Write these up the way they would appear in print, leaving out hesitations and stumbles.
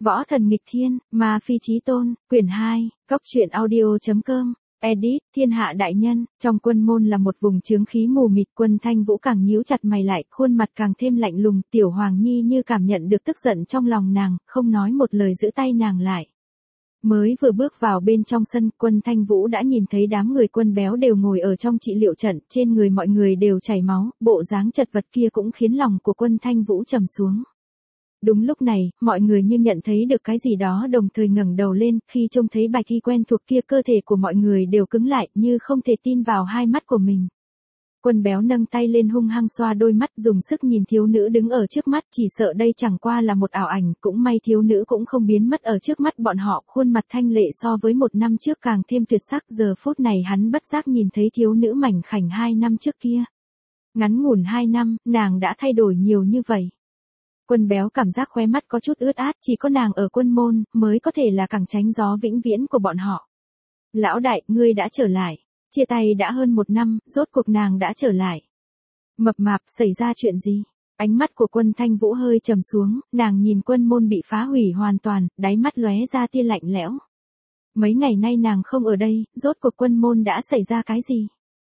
Võ thần nghịch thiên, ma phi chí tôn, quyển 2, cốc truyện audio.com, edit, thiên hạ đại nhân, trong quân môn là một vùng chướng khí mù mịt. Quân Thanh Vũ càng nhíu chặt mày lại, khuôn mặt càng thêm lạnh lùng. Tiểu Hoàng Nhi như cảm nhận được tức giận trong lòng nàng, không nói một lời giữ tay nàng lại. Mới vừa bước vào bên trong sân, Quân Thanh Vũ đã nhìn thấy đám người Quân Béo đều ngồi ở trong trị liệu trận, trên người mọi người đều chảy máu, bộ dáng chật vật kia cũng khiến lòng của Quân Thanh Vũ trầm xuống. Đúng lúc này, mọi người như nhận thấy được cái gì đó đồng thời ngẩng đầu lên, khi trông thấy bài thi quen thuộc kia cơ thể của mọi người đều cứng lại như không thể tin vào hai mắt của mình. Quân Béo nâng tay lên hung hăng xoa đôi mắt dùng sức nhìn thiếu nữ đứng ở trước mắt, chỉ sợ đây chẳng qua là một ảo ảnh, cũng may thiếu nữ cũng không biến mất ở trước mắt bọn họ, khuôn mặt thanh lệ so với một năm trước càng thêm tuyệt sắc. Giờ phút này hắn bất giác nhìn thấy thiếu nữ mảnh khảnh 2 năm trước kia. Ngắn ngủn 2 năm, nàng đã thay đổi nhiều như vậy. Quân Béo cảm giác khóe mắt có chút ướt át, chỉ có nàng ở quân môn, mới có thể là cẳng tránh gió vĩnh viễn của bọn họ. Lão đại, ngươi đã trở lại. Chia tay đã hơn 1 năm, rốt cuộc nàng đã trở lại. Mập mạp, xảy ra chuyện gì? Ánh mắt của Quân Thanh Vũ hơi trầm xuống, nàng nhìn quân môn bị phá hủy hoàn toàn, đáy mắt lóe ra tia lạnh lẽo. Mấy ngày nay nàng không ở đây, rốt cuộc quân môn đã xảy ra cái gì?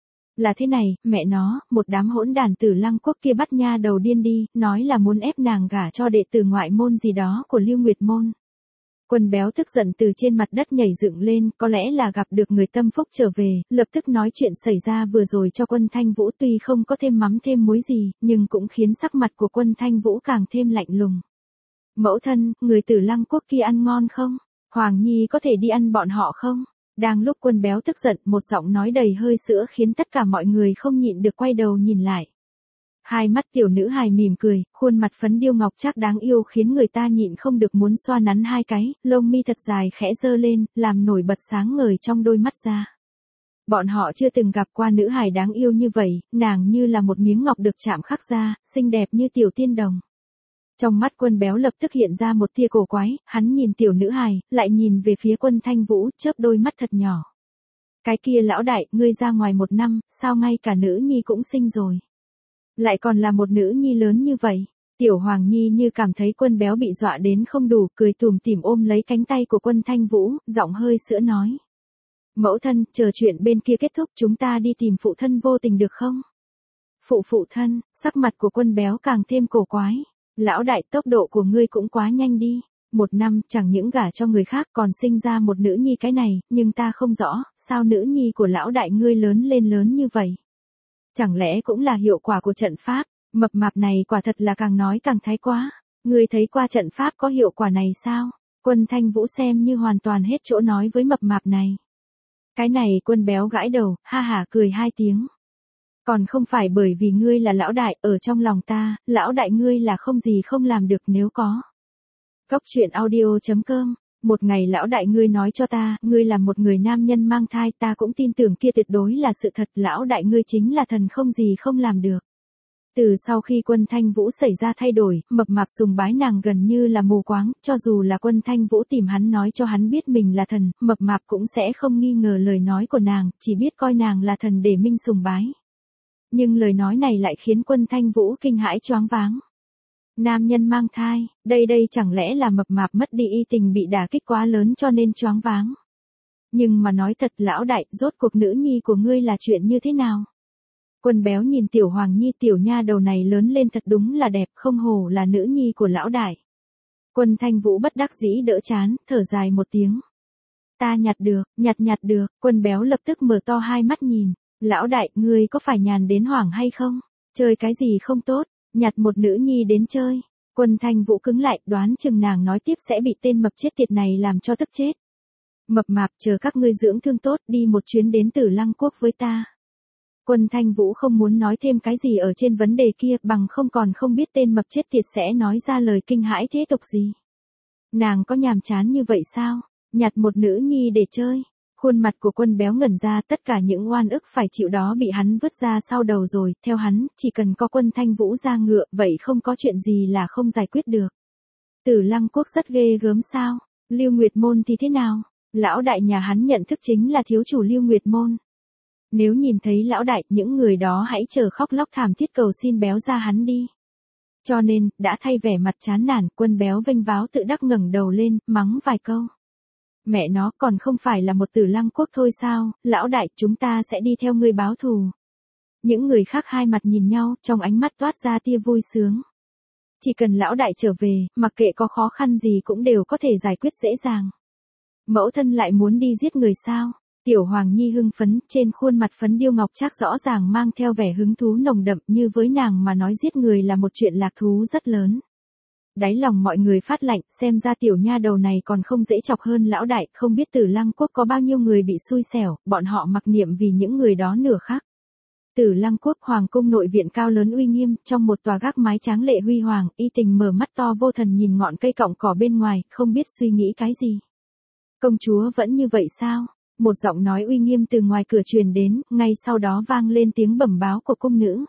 Là thế này, mẹ nó, một đám hỗn đản Tử Lăng Quốc kia bắt nha đầu điên đi, nói là muốn ép nàng gả cho đệ tử ngoại môn gì đó của Lưu Nguyệt môn. Quân Béo tức giận từ trên mặt đất nhảy dựng lên, có lẽ là gặp được người tâm phúc trở về, lập tức nói chuyện xảy ra vừa rồi cho Quân Thanh Vũ, tuy không có thêm mắm thêm muối gì, nhưng cũng khiến sắc mặt của Quân Thanh Vũ càng thêm lạnh lùng. Mẫu thân, người Tử Lăng Quốc kia ăn ngon không? Hoàng Nhi có thể đi ăn bọn họ không? Đang lúc Quân Béo tức giận, một giọng nói đầy hơi sữa khiến tất cả mọi người không nhịn được quay đầu nhìn lại. Hai mắt tiểu nữ hài mỉm cười, khuôn mặt phấn điêu ngọc trác đáng yêu khiến người ta nhịn không được muốn xoa nắn hai cái, lông mi thật dài khẽ giơ lên, làm nổi bật sáng ngời trong đôi mắt ra. Bọn họ chưa từng gặp qua nữ hài đáng yêu như vậy, nàng như là một miếng ngọc được chạm khắc ra, xinh đẹp như tiểu tiên đồng. Trong mắt Quân Béo lập tức hiện ra một tia cổ quái, hắn nhìn tiểu nữ hài, lại nhìn về phía Quân Thanh Vũ, chớp đôi mắt thật nhỏ. Cái kia lão đại, ngươi ra ngoài 1 năm, sao ngay cả nữ nhi cũng sinh rồi? Lại còn là một nữ nhi lớn như vậy. Tiểu Hoàng Nhi như cảm thấy Quân Béo bị dọa đến không đủ, cười tủm tỉm ôm lấy cánh tay của Quân Thanh Vũ, giọng hơi sữa nói. Mẫu thân, chờ chuyện bên kia kết thúc chúng ta đi tìm phụ thân vô tình được không? Phụ thân, sắc mặt của Quân Béo càng thêm cổ quái. Lão đại, tốc độ của ngươi cũng quá nhanh đi. 1 năm, chẳng những gả cho người khác còn sinh ra một nữ nhi cái này, nhưng ta không rõ, sao nữ nhi của lão đại ngươi lớn lên lớn như vậy? Chẳng lẽ cũng là hiệu quả của trận pháp? Mập mạp này quả thật là càng nói càng thái quá. Ngươi thấy qua trận pháp có hiệu quả này sao? Quân Thanh Vũ xem như hoàn toàn hết chỗ nói với mập mạp này. Cái này Quân Béo gãi đầu, ha hả cười 2 tiếng. Còn không phải bởi vì ngươi là lão đại, ở trong lòng ta, lão đại ngươi là không gì không làm được nếu có. Cốc truyện audio.com. Một ngày lão đại ngươi nói cho ta, ngươi là một người nam nhân mang thai, ta cũng tin tưởng kia tuyệt đối là sự thật, lão đại ngươi chính là thần không gì không làm được. Từ sau khi Quân Thanh Vũ xảy ra thay đổi, mập mạp sùng bái nàng gần như là mù quáng, cho dù là Quân Thanh Vũ tìm hắn nói cho hắn biết mình là thần, mập mạp cũng sẽ không nghi ngờ lời nói của nàng, chỉ biết coi nàng là thần để minh sùng bái. Nhưng lời nói này lại khiến Quân Thanh Vũ kinh hãi choáng váng. Nam nhân mang thai, đây chẳng lẽ là mập mạp mất đi y tình bị đả kích quá lớn cho nên choáng váng. Nhưng mà nói thật lão đại, rốt cuộc nữ nhi của ngươi là chuyện như thế nào? Quân Béo nhìn tiểu Hoàng Nhi, tiểu nha đầu này lớn lên thật đúng là đẹp, không hổ là nữ nhi của lão đại. Quân Thanh Vũ bất đắc dĩ đỡ chán, thở dài một tiếng. Ta nhặt được, Quân Béo lập tức mở to hai mắt nhìn. Lão đại, ngươi có phải nhàn đến hoảng hay không? Chơi cái gì không tốt? Nhặt một nữ nhi đến chơi. Quân Thanh Vũ cứng lại, đoán chừng nàng nói tiếp sẽ bị tên mập chết tiệt này làm cho tức chết. Mập mạp, chờ các ngươi dưỡng thương tốt, đi một chuyến đến Tử Lăng Quốc với ta. Quân Thanh Vũ không muốn nói thêm cái gì ở trên vấn đề kia, bằng không còn không biết tên mập chết tiệt sẽ nói ra lời kinh hãi thế tục gì. Nàng có nhàm chán như vậy sao? Nhặt một nữ nhi để chơi. Khuôn mặt của Quân Béo ngẩn ra, tất cả những oan ức phải chịu đó bị hắn vứt ra sau đầu rồi, theo hắn, chỉ cần có Quân Thanh Vũ ra ngựa, vậy không có chuyện gì là không giải quyết được. Tử Lăng Quốc rất ghê gớm sao? Lưu Nguyệt môn thì thế nào? Lão đại nhà hắn nhận thức chính là thiếu chủ Lưu Nguyệt môn. Nếu nhìn thấy lão đại, những người đó hãy chờ khóc lóc thảm thiết cầu xin Béo ra hắn đi. Cho nên, đã thay vẻ mặt chán nản, Quân béo vênh váo tự đắc ngẩng đầu lên, mắng vài câu. Mẹ nó còn không phải là một Tử Lăng Quốc thôi sao, lão đại, chúng ta sẽ đi theo ngươi báo thù. Những người khác hai mặt nhìn nhau, trong ánh mắt toát ra tia vui sướng. Chỉ cần lão đại trở về, mặc kệ có khó khăn gì cũng đều có thể giải quyết dễ dàng. Mẫu thân lại muốn đi giết người sao? Tiểu Hoàng Nhi hưng phấn, trên khuôn mặt phấn điêu ngọc trác rõ ràng mang theo vẻ hứng thú nồng đậm, như với nàng mà nói giết người là một chuyện lạc thú rất lớn. Đáy lòng mọi người phát lạnh, xem ra tiểu nha đầu này còn không dễ chọc hơn lão đại, không biết Tử Lăng Quốc có bao nhiêu người bị xui xẻo, bọn họ mặc niệm vì những người đó nửa khác. Tử Lăng Quốc hoàng cung nội viện cao lớn uy nghiêm, trong một tòa gác mái tráng lệ huy hoàng, Y Tình mở mắt to vô thần nhìn ngọn cây cọng cỏ bên ngoài, không biết suy nghĩ cái gì. Công chúa vẫn như vậy sao? Một giọng nói uy nghiêm từ ngoài cửa truyền đến, ngay sau đó vang lên tiếng bẩm báo của cung nữ.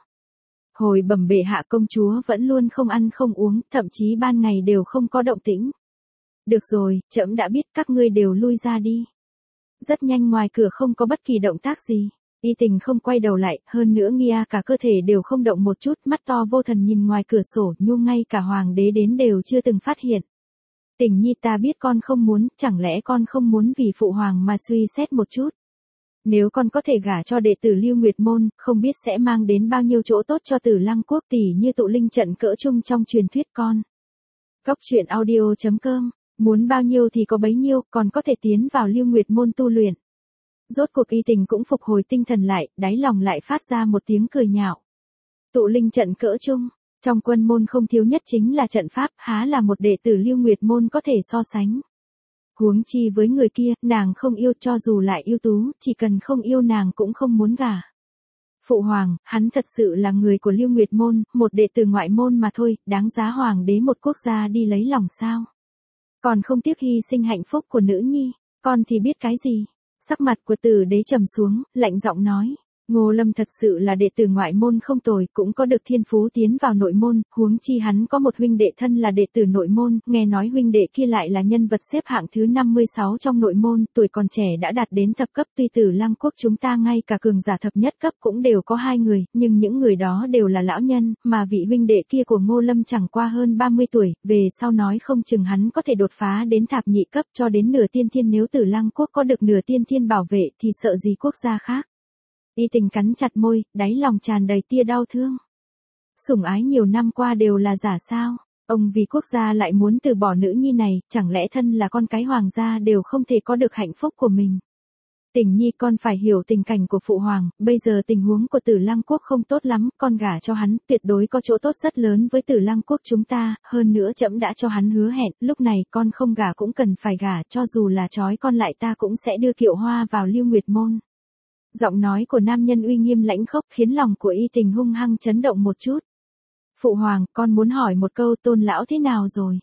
Hồi bẩm bệ hạ, công chúa vẫn luôn không ăn không uống, thậm chí ban ngày đều không có động tĩnh. Được rồi, trẫm đã biết, các ngươi đều lui ra đi. Rất nhanh ngoài cửa không có bất kỳ động tác gì. Y Tình không quay đầu lại, hơn nữa Nghia cả cơ thể đều không động một chút, mắt to vô thần nhìn ngoài cửa sổ, nhu ngay cả hoàng đế đến đều chưa từng phát hiện. Tình nhi, ta biết con không muốn, chẳng lẽ con không muốn vì phụ hoàng mà suy xét một chút. Nếu con có thể gả cho đệ tử Lưu Nguyệt Môn, không biết sẽ mang đến bao nhiêu chỗ tốt cho Tử Lăng Quốc, tỷ như tụ linh trận cỡ trung trong truyền thuyết con. Góc truyện audio.com, muốn bao nhiêu thì có bấy nhiêu, còn có thể tiến vào Lưu Nguyệt Môn tu luyện. Rốt cuộc Y Tình cũng phục hồi tinh thần lại, đáy lòng lại phát ra một tiếng cười nhạo. Tụ linh trận cỡ trung, trong quân môn không thiếu nhất chính là trận pháp, há là một đệ tử Lưu Nguyệt Môn có thể so sánh. Huống chi với người kia, nàng không yêu, cho dù lại ưu tú, chỉ cần không yêu nàng cũng không muốn gả. Phụ hoàng, hắn thật sự là người của Lưu Nguyệt Môn, một đệ tử ngoại môn mà thôi, đáng giá hoàng đế một quốc gia đi lấy lòng sao? Còn không tiếc hy sinh hạnh phúc của nữ nhi, con thì biết cái gì? Sắc mặt của Tử đế trầm xuống, lạnh giọng nói. Ngô Lâm thật sự là đệ tử ngoại môn không tồi, cũng có được thiên phú tiến vào nội môn, huống chi hắn có một huynh đệ thân là đệ tử nội môn, nghe nói huynh đệ kia lại là nhân vật xếp hạng thứ 56 trong nội môn, tuổi còn trẻ đã đạt đến thập cấp, tuy Tử Lăng Quốc chúng ta ngay cả cường giả thập nhất cấp cũng đều có 2 người, nhưng những người đó đều là lão nhân, mà vị huynh đệ kia của Ngô Lâm chẳng qua hơn 30 tuổi, về sau nói không chừng hắn có thể đột phá đến thạp nhị cấp cho đến nửa tiên thiên, nếu Tử Lăng Quốc có được nửa tiên thiên bảo vệ thì sợ gì quốc gia khác. Y Tình cắn chặt môi, đáy lòng tràn đầy tia đau thương. Sủng ái nhiều năm qua đều là giả sao? Ông vì quốc gia lại muốn từ bỏ nữ nhi này, chẳng lẽ thân là con cái hoàng gia đều không thể có được hạnh phúc của mình? Tình nhi, con phải hiểu tình cảnh của phụ hoàng, bây giờ tình huống của Tử Lăng Quốc không tốt lắm, con gả cho hắn, tuyệt đối có chỗ tốt rất lớn với Tử Lăng Quốc chúng ta, hơn nữa trẫm đã cho hắn hứa hẹn, lúc này con không gả cũng cần phải gả, cho dù là trói con lại ta cũng sẽ đưa Kiệu Hoa vào Lưu Nguyệt Môn. Giọng nói của nam nhân uy nghiêm lãnh khốc khiến lòng của Y Tình hung hăng chấn động một chút. Phụ hoàng, con muốn hỏi một câu, Tôn lão thế nào rồi?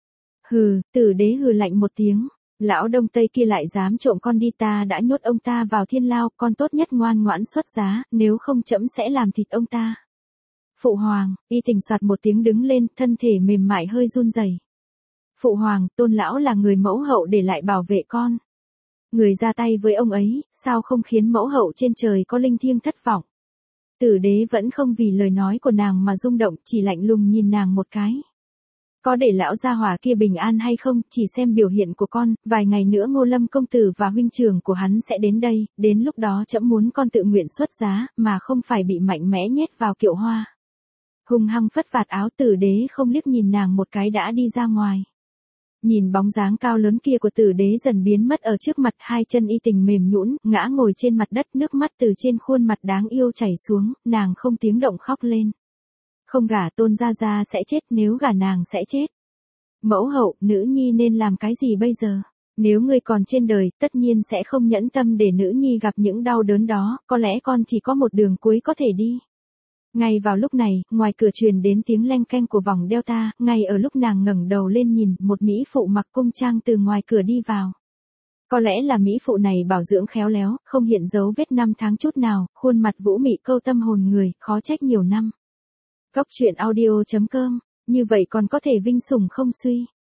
Hừ, Tử đế hừ lạnh một tiếng. Lão Đông Tây kia lại dám trộm con đi, ta đã nhốt ông ta vào thiên lao, con tốt nhất ngoan ngoãn xuất giá, nếu không trẫm sẽ làm thịt ông ta. Phụ hoàng, Y Tình soạt một tiếng đứng lên, thân thể mềm mại hơi run rẩy. Phụ hoàng, Tôn lão là người mẫu hậu để lại bảo vệ con. Người ra tay với ông ấy, sao không khiến mẫu hậu trên trời có linh thiêng thất vọng. Tử đế vẫn không vì lời nói của nàng mà rung động, chỉ lạnh lùng nhìn nàng một cái. Có để lão gia hỏa kia bình an hay không, chỉ xem biểu hiện của con, vài ngày nữa Ngô Lâm công tử và huynh trưởng của hắn sẽ đến đây, đến lúc đó trẫm muốn con tự nguyện xuất giá, mà không phải bị mạnh mẽ nhét vào Kiệu Hoa. Hung hăng phất vạt áo, Tử đế không liếc nhìn nàng một cái đã đi ra ngoài. Nhìn bóng dáng cao lớn kia của Tử đế dần biến mất ở trước mặt, hai chân Y Tình mềm nhũn, ngã ngồi trên mặt đất, nước mắt từ trên khuôn mặt đáng yêu chảy xuống, nàng không tiếng động khóc lên. Không gả Tôn gia gia sẽ chết, nếu gả nàng sẽ chết. Mẫu hậu, nữ nhi nên làm cái gì bây giờ? Nếu ngươi còn trên đời, tất nhiên sẽ không nhẫn tâm để nữ nhi gặp những đau đớn đó, có lẽ con chỉ có một đường cuối có thể đi. Ngay vào lúc này, ngoài cửa truyền đến tiếng leng keng của vòng Delta, ngay ở lúc nàng ngẩng đầu lên nhìn, một mỹ phụ mặc cung trang từ ngoài cửa đi vào. Có lẽ là mỹ phụ này bảo dưỡng khéo léo, không hiện dấu vết năm tháng chút nào, khuôn mặt vũ mị câu tâm hồn người, khó trách nhiều năm. Góc truyện audio.com, như vậy còn có thể vinh sủng không suy.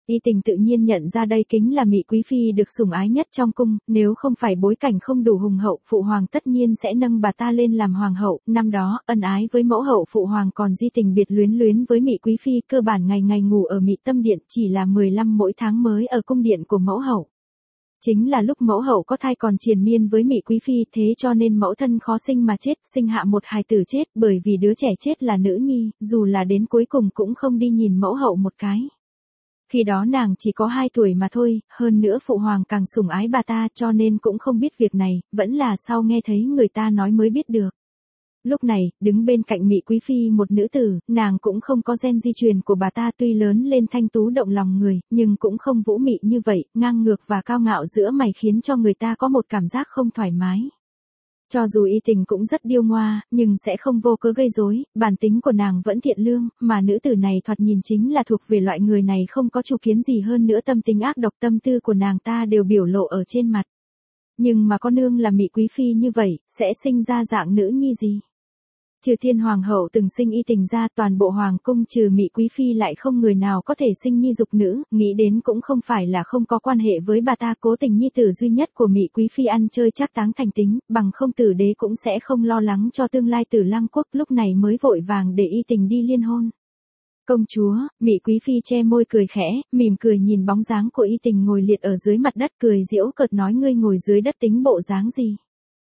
Y Tình tự nhiên nhận ra đây kính là Mị Quý Phi được sủng ái nhất trong cung, nếu không phải bối cảnh không đủ hùng hậu, phụ hoàng tất nhiên sẽ nâng bà ta lên làm hoàng hậu, năm đó, ân ái với mẫu hậu phụ hoàng còn di tình biệt luyến với Mị Quý Phi, cơ bản ngày ngày ngủ ở Mị Tâm Điện, chỉ là 15 mỗi tháng mới ở cung điện của mẫu hậu. Chính là lúc mẫu hậu có thai còn triền miên với Mị Quý Phi, thế cho nên mẫu thân khó sinh mà chết, sinh hạ một hài tử chết, bởi vì đứa trẻ chết là nữ nhi, dù là đến cuối cùng cũng không đi nhìn mẫu hậu một cái. Khi đó nàng chỉ có 2 tuổi mà thôi, hơn nữa phụ hoàng càng sủng ái bà ta cho nên cũng không biết việc này, vẫn là sau nghe thấy người ta nói mới biết được. Lúc này, đứng bên cạnh Mị Quý Phi một nữ tử, nàng cũng không có gen di truyền của bà ta, tuy lớn lên thanh tú động lòng người, nhưng cũng không vũ mị như vậy, ngang ngược và cao ngạo giữa mày khiến cho người ta có một cảm giác không thoải mái. Cho dù Y Tình cũng rất điêu ngoa, nhưng sẽ không vô cớ gây rối, bản tính của nàng vẫn thiện lương, mà nữ tử này thoạt nhìn chính là thuộc về loại người này không có chủ kiến gì, hơn nữa tâm tính ác độc tâm tư của nàng ta đều biểu lộ ở trên mặt. Nhưng mà con nương là Mị Quý Phi như vậy, sẽ sinh ra dạng nữ nhi gì? Trừ Thiên Hoàng hậu từng sinh Y Tình ra, toàn bộ hoàng cung trừ Mị Quý Phi lại không người nào có thể sinh nhi dục nữ, nghĩ đến cũng không phải là không có quan hệ với bà ta, cố tình nhi tử duy nhất của Mị Quý Phi ăn chơi trác táng thành tính, bằng không Tử Đế cũng sẽ không lo lắng cho tương lai Tử Lăng quốc, lúc này mới vội vàng để Y Tình đi liên hôn. Công chúa, Mị Quý Phi che môi cười khẽ, mỉm cười nhìn bóng dáng của Y Tình ngồi liệt ở dưới mặt đất, cười giễu cợt nói, ngươi ngồi dưới đất tính bộ dáng gì?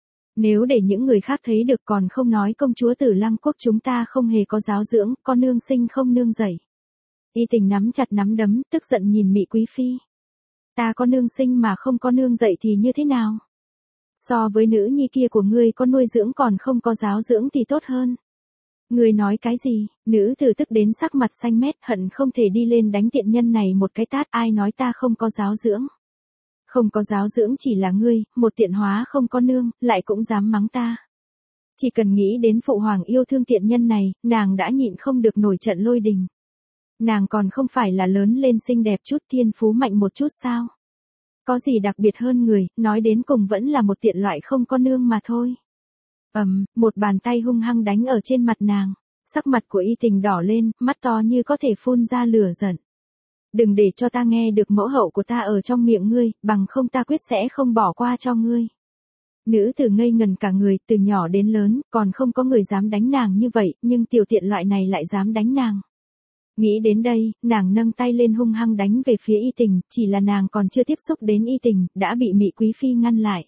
Nếu để những người khác thấy được còn không nói công chúa Tử Lăng quốc chúng ta không hề có giáo dưỡng, con nương sinh không nương dạy. Y Tình nắm chặt nắm đấm, tức giận nhìn Mị Quý Phi. Ta có nương sinh mà không có nương dạy thì như thế nào? So với nữ nhi kia của ngươi có nuôi dưỡng còn không có giáo dưỡng thì tốt hơn. Ngươi nói cái gì? Nữ tử tức đến sắc mặt xanh mét, hận không thể đi lên đánh tiện nhân này một cái tát, ai nói ta không có giáo dưỡng? Không có giáo dưỡng chỉ là ngươi, một tiện hóa không có nương, lại cũng dám mắng ta. Chỉ cần nghĩ đến phụ hoàng yêu thương tiện nhân này, nàng đã nhịn không được nổi trận lôi đình. Nàng còn không phải là lớn lên xinh đẹp chút, thiên phú mạnh một chút sao? Có gì đặc biệt hơn người, nói đến cùng vẫn là một tiện loại không có nương mà thôi. Một bàn tay hung hăng đánh ở trên mặt nàng, sắc mặt của Y Tình đỏ lên, mắt to như có thể phun ra lửa giận. Đừng để cho ta nghe được mẫu hậu của ta ở trong miệng ngươi, bằng không ta quyết sẽ không bỏ qua cho ngươi. Nữ tử ngây ngần cả người, từ nhỏ đến lớn, còn không có người dám đánh nàng như vậy, nhưng tiểu tiện loại này lại dám đánh nàng. Nghĩ đến đây, nàng nâng tay lên hung hăng đánh về phía Y Tình, chỉ là nàng còn chưa tiếp xúc đến Y Tình, đã bị Mị Quý Phi ngăn lại.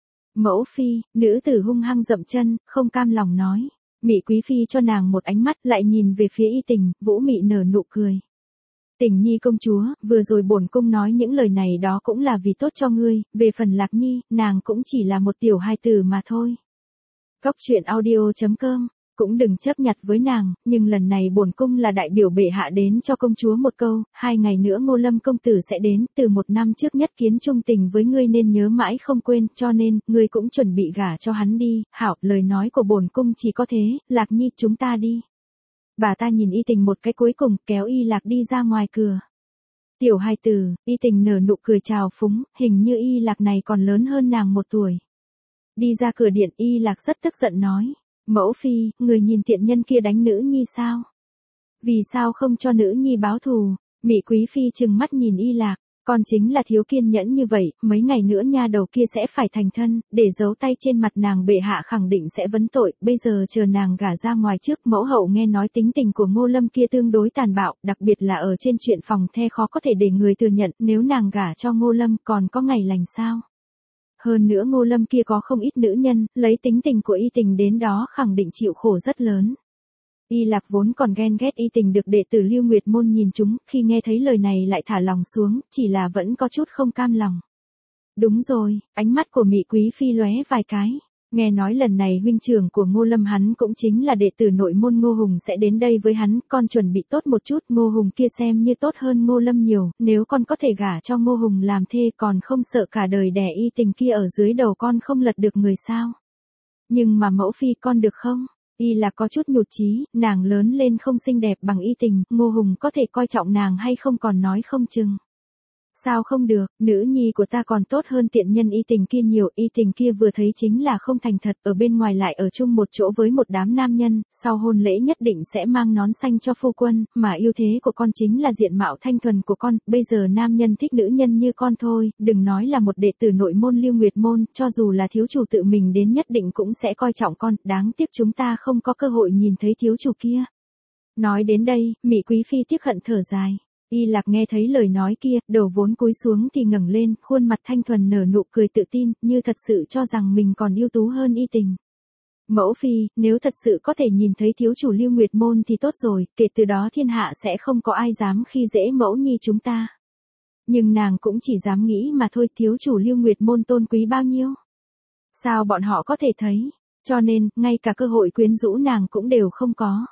Mẫu phi, nữ tử hung hăng dậm chân, không cam lòng nói. Mị Quý Phi cho nàng một ánh mắt, lại nhìn về phía Y Tình, vũ mị nở nụ cười. Tình nhi công chúa, vừa rồi bổn cung nói những lời này đó cũng là vì tốt cho ngươi, về phần Lạc Nhi, nàng cũng chỉ là một tiểu hài tử mà thôi. Góc truyện audio.com, cũng đừng chấp nhặt với nàng, nhưng lần này bổn cung là đại biểu bệ hạ đến cho công chúa một câu, 2 ngày nữa Ngô Lâm công tử sẽ đến, từ 1 năm trước nhất kiến trung tình với ngươi nên nhớ mãi không quên, cho nên, ngươi cũng chuẩn bị gả cho hắn đi, hảo, lời nói của bổn cung chỉ có thế, Lạc Nhi chúng ta đi. Bà ta nhìn Y Tình một cái cuối cùng, kéo Y Lạc đi ra ngoài cửa. Tiểu hài tử, Y Tình nở nụ cười chào phúng, hình như Y Lạc này còn lớn hơn nàng 1 tuổi. Đi ra cửa điện, Y Lạc rất tức giận nói. Mẫu phi, người nhìn tiện nhân kia đánh nữ nhi sao? Vì sao không cho nữ nhi báo thù? Mị Quý Phi trừng mắt nhìn Y Lạc. Con chính là thiếu kiên nhẫn như vậy, mấy ngày nữa nha đầu kia sẽ phải thành thân, để giấu tay trên mặt nàng bệ hạ khẳng định sẽ vấn tội, bây giờ chờ nàng gả ra ngoài trước. Mẫu hậu nghe nói tính tình của Ngô Lâm kia tương đối tàn bạo, đặc biệt là ở trên chuyện phòng the khó có thể để người thừa nhận, nếu nàng gả cho Ngô Lâm còn có ngày lành sao? Hơn nữa Ngô Lâm kia có không ít nữ nhân, lấy tính tình của Y Tình đến đó khẳng định chịu khổ rất lớn. Y Lạc vốn còn ghen ghét Y Tình được đệ tử Lưu Nguyệt Môn nhìn chúng, khi nghe thấy lời này lại thả lòng xuống, chỉ là vẫn có chút không cam lòng. Đúng rồi, ánh mắt của Mị Quý Phi lóe vài cái. Nghe nói lần này huynh trưởng của Ngô Lâm hắn cũng chính là đệ tử nội môn Ngô Hùng sẽ đến đây với hắn, con chuẩn bị tốt một chút, Ngô Hùng kia xem như tốt hơn Ngô Lâm nhiều, nếu con có thể gả cho Ngô Hùng làm thê còn không sợ cả đời đẻ Y Tình kia ở dưới đầu con không lật được người sao. Nhưng mà mẫu phi con được không? Y Lạc có chút nhụt chí, nàng lớn lên không xinh đẹp bằng Y Tình, Ngô Hùng có thể coi trọng nàng hay không còn nói không chừng. Sao không được, nữ nhi của ta còn tốt hơn tiện nhân Y Tình kia nhiều, Y Tình kia vừa thấy chính là không thành thật, ở bên ngoài lại ở chung một chỗ với một đám nam nhân, sau hôn lễ nhất định sẽ mang nón xanh cho phu quân, mà ưu thế của con chính là diện mạo thanh thuần của con, bây giờ nam nhân thích nữ nhân như con thôi, đừng nói là một đệ tử nội môn Lưu Nguyệt môn, cho dù là thiếu chủ tự mình đến nhất định cũng sẽ coi trọng con, đáng tiếc chúng ta không có cơ hội nhìn thấy thiếu chủ kia. Nói đến đây, Mị Quý Phi tiếc hận thở dài. Y Lạc nghe thấy lời nói kia, đầu vốn cúi xuống thì ngẩng lên, khuôn mặt thanh thuần nở nụ cười tự tin, như thật sự cho rằng mình còn ưu tú hơn Y Tình. Mẫu phi, nếu thật sự có thể nhìn thấy thiếu chủ Lưu Nguyệt môn thì tốt rồi, kể từ đó thiên hạ sẽ không có ai dám khi dễ mẫu nhi chúng ta. Nhưng nàng cũng chỉ dám nghĩ mà thôi, thiếu chủ Lưu Nguyệt môn tôn quý bao nhiêu. Sao bọn họ có thể thấy, cho nên, ngay cả cơ hội quyến rũ nàng cũng đều không có.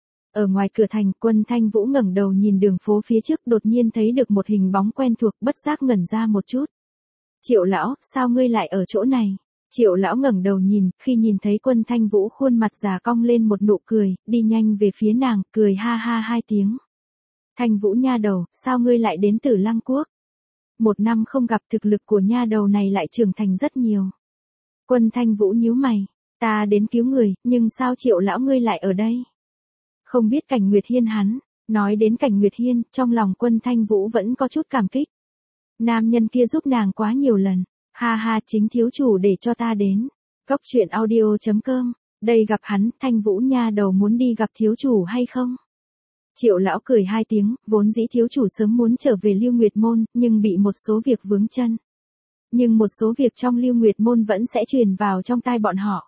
Ở ngoài cửa thành, Quân Thanh Vũ ngẩng đầu nhìn đường phố phía trước, đột nhiên thấy được một hình bóng quen thuộc, bất giác ngẩn ra một chút. Triệu lão, sao ngươi lại ở chỗ này? Triệu lão ngẩng đầu nhìn, khi nhìn thấy Quân Thanh Vũ khuôn mặt già cong lên một nụ cười, đi nhanh về phía nàng, cười ha ha hai tiếng. Thanh Vũ nha đầu, sao ngươi lại đến Tử Lăng Quốc? Một năm không gặp, thực lực của nha đầu này lại trưởng thành rất nhiều. Quân Thanh Vũ nhíu mày, ta đến cứu người, nhưng sao Triệu lão ngươi lại ở đây? Không biết Cảnh Nguyệt Hiên hắn, nói đến Cảnh Nguyệt Hiên, trong lòng Quân Thanh Vũ vẫn có chút cảm kích. Nam nhân kia giúp nàng quá nhiều lần, ha ha, chính thiếu chủ để cho ta đến. Cốc truyện audio.com, đây gặp hắn, Thanh Vũ nha đầu muốn đi gặp thiếu chủ hay không? Triệu lão cười hai tiếng, vốn dĩ thiếu chủ sớm muốn trở về Lưu Nguyệt môn, nhưng bị một số việc vướng chân. Nhưng một số việc trong Lưu Nguyệt môn vẫn sẽ truyền vào trong tai bọn họ.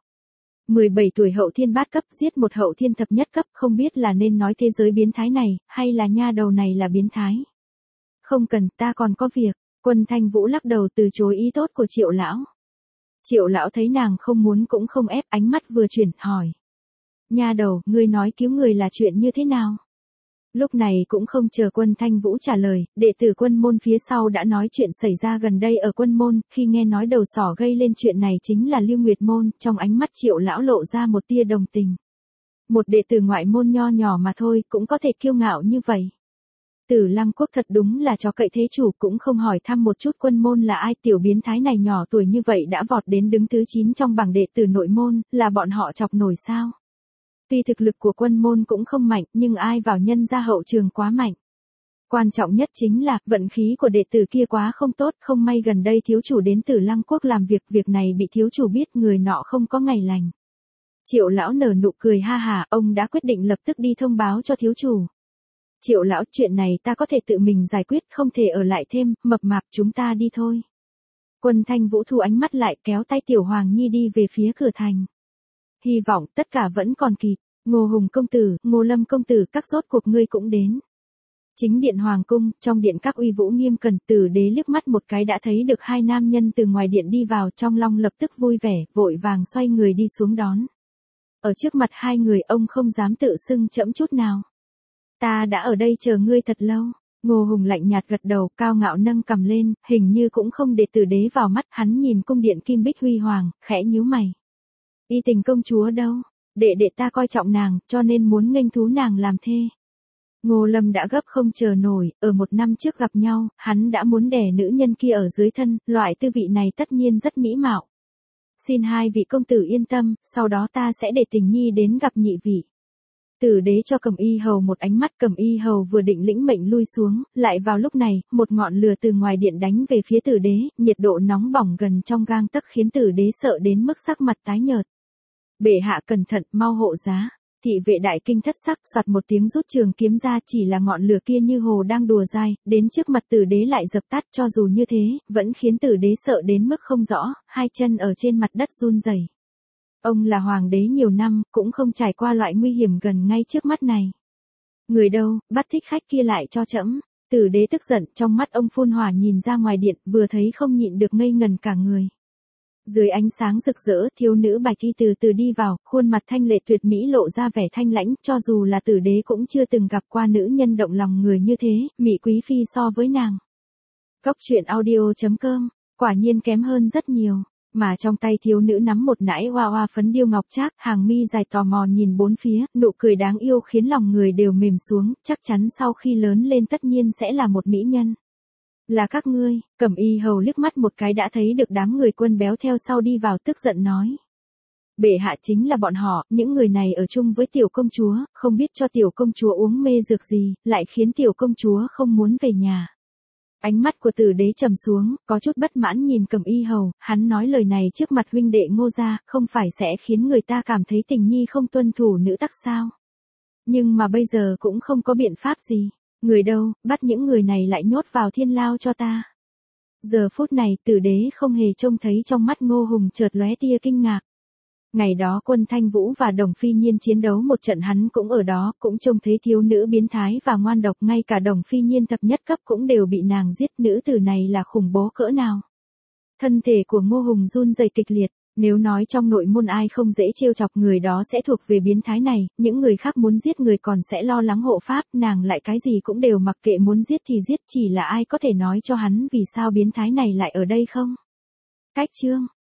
17 tuổi hậu thiên bát cấp giết một hậu thiên thập nhất cấp, không biết là nên nói thế giới biến thái này, hay là nha đầu này là biến thái. Không cần, ta còn có việc. Quân Thanh Vũ lắc đầu từ chối ý tốt của Triệu lão. Triệu lão thấy nàng không muốn cũng không ép, ánh mắt vừa chuyển, hỏi. Nha đầu, ngươi nói cứu người là chuyện như thế nào? Lúc này cũng không chờ Quân Thanh Vũ trả lời, đệ tử quân môn phía sau đã nói chuyện xảy ra gần đây ở quân môn, khi nghe nói đầu sỏ gây lên chuyện này chính là Lưu Nguyệt môn, trong ánh mắt Triệu lão lộ ra một tia đồng tình. Một đệ tử ngoại môn nho nhỏ mà thôi, cũng có thể kiêu ngạo như vậy. Tử Lăng Quốc thật đúng là chó cậy thế chủ, cũng không hỏi thăm một chút quân môn là ai, tiểu biến thái này nhỏ tuổi như vậy đã vọt đến đứng thứ 9 trong bảng đệ tử nội môn, là bọn họ chọc nổi sao? Tuy thực lực của quân môn cũng không mạnh, nhưng ai vào nhân gia hậu trường quá mạnh. Quan trọng nhất chính là, vận khí của đệ tử kia quá không tốt, không may gần đây thiếu chủ đến Tử Lăng Quốc làm việc, việc này bị thiếu chủ biết, người nọ không có ngày lành. Triệu lão nở nụ cười ha hả, ông đã quyết định lập tức đi thông báo cho thiếu chủ. Triệu lão, chuyện này ta có thể tự mình giải quyết, không thể ở lại thêm, mập mạp, chúng ta đi thôi. Quân Thanh Vũ thu ánh mắt lại, kéo tay Tiểu Hoàng Nhi đi về phía cửa thành. Hy vọng tất cả vẫn còn kịp. Ngô Hùng công tử, Ngô Lâm công tử, các rốt cuộc ngươi cũng đến. Chính điện hoàng cung, trong điện các uy vũ nghiêm cẩn, Tử đế liếc mắt một cái đã thấy được hai nam nhân từ ngoài điện đi vào, trong lòng lập tức vui vẻ, vội vàng xoay người đi xuống đón. Ở trước mặt hai người ông không dám tự xưng chẫm chút nào. Ta đã ở đây chờ ngươi thật lâu. Ngô Hùng lạnh nhạt gật đầu, cao ngạo nâng cằm lên, hình như cũng không để Tử đế vào mắt, hắn nhìn cung điện kim bích huy hoàng, khẽ nhíu mày. Y Tình công chúa đâu? Đệ ta coi trọng nàng, cho nên muốn nghênh thú nàng làm thê. Ngô Lâm đã gấp không chờ nổi, ở một năm trước gặp nhau, hắn đã muốn đẻ nữ nhân kia ở dưới thân, loại tư vị này tất nhiên rất mỹ mạo. Xin hai vị công tử yên tâm, sau đó ta sẽ để Tình nhi đến gặp nhị vị. Tử đế cho Cẩm Y hầu một ánh mắt, Cẩm Y hầu vừa định lĩnh mệnh lui xuống, lại vào lúc này, một ngọn lửa từ ngoài điện đánh về phía Tử đế, nhiệt độ nóng bỏng gần trong gang tấc khiến Tử đế sợ đến mức sắc mặt tái nhợt. Bệ hạ cẩn thận, mau hộ giá. Thị vệ đại kinh thất sắc, soạt một tiếng rút trường kiếm ra, chỉ là ngọn lửa kia như hồ đang đùa dai, đến trước mặt Tử đế lại dập tắt, cho dù như thế, vẫn khiến Tử đế sợ đến mức không rõ, hai chân ở trên mặt đất run rẩy. Ông là hoàng đế nhiều năm, cũng không trải qua loại nguy hiểm gần ngay trước mắt này. Người đâu, bắt thích khách kia lại cho trẫm. Tử đế tức giận, trong mắt ông phun hỏa nhìn ra ngoài điện, vừa thấy không nhịn được ngây ngần cả người. Dưới ánh sáng rực rỡ, thiếu nữ bạch y từ từ đi vào, khuôn mặt thanh lệ tuyệt mỹ lộ ra vẻ thanh lãnh, cho dù là Tử đế cũng chưa từng gặp qua nữ nhân động lòng người như thế, Mị Quý Phi so với nàng. Cốc truyện audio.com, quả nhiên kém hơn rất nhiều, mà trong tay thiếu nữ nắm một nải hoa hoa phấn điêu ngọc trác, hàng mi dài tò mò nhìn bốn phía, nụ cười đáng yêu khiến lòng người đều mềm xuống, chắc chắn sau khi lớn lên tất nhiên sẽ là một mỹ nhân. Là các ngươi. Cẩm Y hầu liếc mắt một cái đã thấy được đám người Quân Béo theo sau đi vào, tức giận nói. Bệ hạ chính là bọn họ, những người này ở chung với tiểu công chúa, không biết cho tiểu công chúa uống mê dược gì, lại khiến tiểu công chúa không muốn về nhà. Ánh mắt của Tử Đế trầm xuống, có chút bất mãn nhìn Cẩm Y hầu, hắn nói lời này trước mặt huynh đệ Ngô gia, không phải sẽ khiến người ta cảm thấy Tình Nhi không tuân thủ nữ tắc sao? Nhưng mà bây giờ cũng không có biện pháp gì. Người đâu, bắt những người này lại nhốt vào thiên lao cho ta. Giờ phút này Tử Đế không hề trông thấy trong mắt Ngô Hùng chợt lóe tia kinh ngạc. Ngày đó Quân Thanh Vũ và Đồng Phi Nhiên chiến đấu một trận hắn cũng ở đó, cũng trông thấy thiếu nữ biến thái và ngoan độc, ngay cả Đồng Phi Nhiên thập nhất cấp cũng đều bị nàng giết, nữ tử này là khủng bố cỡ nào. Thân thể của Ngô Hùng run rẩy kịch liệt, nếu nói trong nội môn ai không dễ trêu chọc người đó sẽ thuộc về biến thái này, những người khác muốn giết người còn sẽ lo lắng hộ pháp, nàng lại cái gì cũng đều mặc kệ, muốn giết thì giết, chỉ là ai có thể nói cho hắn vì sao biến thái này lại ở đây không? Cách chương